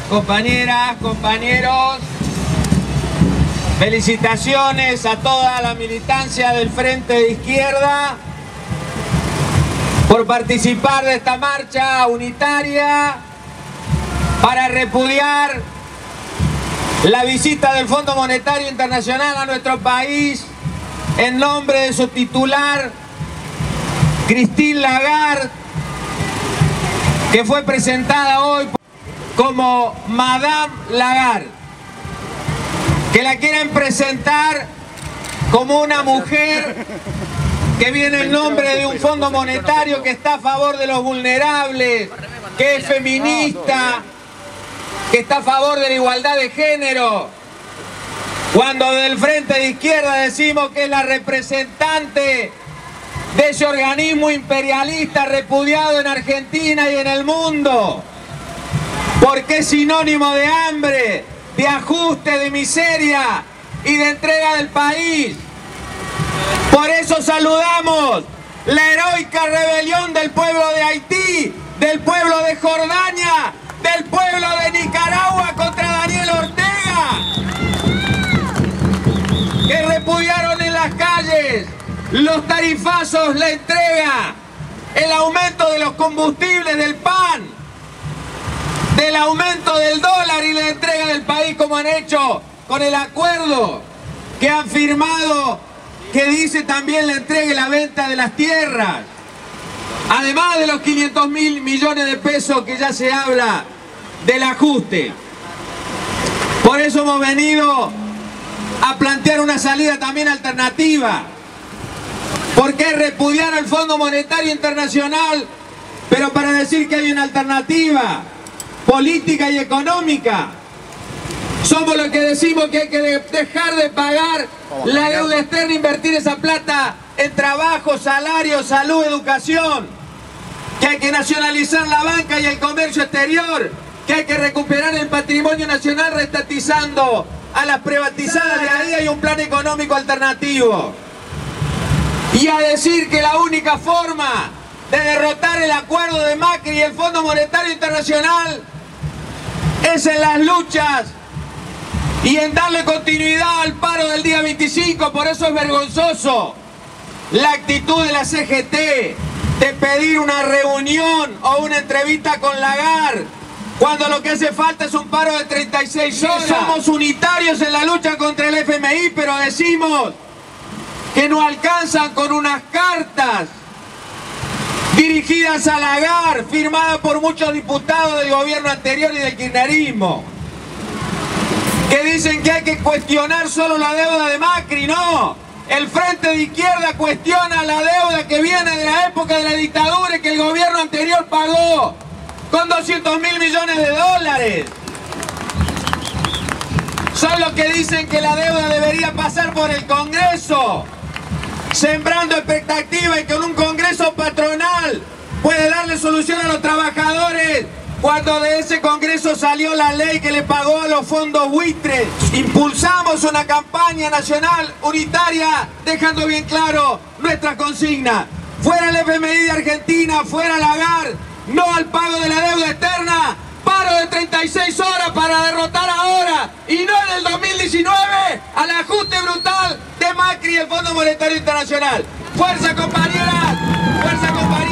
compañeras, compañeros, felicitaciones a toda la militancia del Frente de Izquierda por participar de esta marcha unitaria para repudiar la visita del Fondo Monetario Internacional a nuestro país en nombre de su titular, Christine Lagarde, que fue presentada hoy como Madame Lagarde, que la quieren presentar como una mujer que viene en nombre de un fondo monetario que está a favor de los vulnerables, que es feminista, que está a favor de la igualdad de género, cuando del Frente de Izquierda decimos que es la representante de ese organismo imperialista repudiado en Argentina y en el mundo, porque es sinónimo de hambre, de ajuste, de miseria y de entrega del país. Por eso saludamos la heroica rebelión del pueblo de Haití, del pueblo de Jordania, del pueblo de Nicaragua contra Daniel Ortega, que repudiaron en las calles los tarifazos, la entrega, el aumento de los combustibles, del pan, del aumento del dólar y la entrega del país, como han hecho con el acuerdo que han firmado, que dice también la entrega y la venta de las tierras, además de los 500.000 millones de pesos que ya se habla del ajuste. Por eso hemos venido a plantear una salida también alternativa, porque es repudiar al Fondo Monetario Internacional, pero para decir que hay una alternativa política y económica. Somos los que decimos que hay que dejar de pagar la deuda externa, invertir esa plata en trabajo, salario, salud, educación, que hay que nacionalizar la banca y el comercio exterior, que hay que recuperar el patrimonio nacional reestatizando a las privatizadas, de ahí hay un plan económico alternativo. Y a decir que la única forma de derrotar el acuerdo de Macri y el Fondo Monetario Internacional es en las luchas y en darle continuidad al paro del día 25. Por eso es vergonzoso la actitud de la CGT de pedir una reunión o una entrevista con Lagarde, cuando lo que hace falta es un paro de 36 horas. Somos unitarios en la lucha contra el FMI, pero decimos que no alcanzan con unas cartas dirigidas a Lagarde, firmadas por muchos diputados del gobierno anterior y del kirchnerismo, que dicen que hay que cuestionar solo la deuda de Macri. No, el Frente de Izquierda cuestiona la deuda que viene de la época de la dictadura y que el gobierno anterior pagó con 200.000 millones de dólares. Son los que dicen que la deuda debería pasar por el Congreso, sembrando expectativa y con un Congreso patronal puede darle solución a los trabajadores, cuando de ese Congreso salió la ley que le pagó a los fondos buitres. Impulsamos una campaña nacional unitaria dejando bien claro nuestra consigna: fuera el FMI de Argentina, fuera Lagarde, no al pago de la deuda externa, paro de 36 horas para derrotar ahora y no en el 2019 al ajuste brutal de Macri y el Fondo Monetario Internacional. ¡Fuerza, compañeras! ¡Fuerza, compañeros!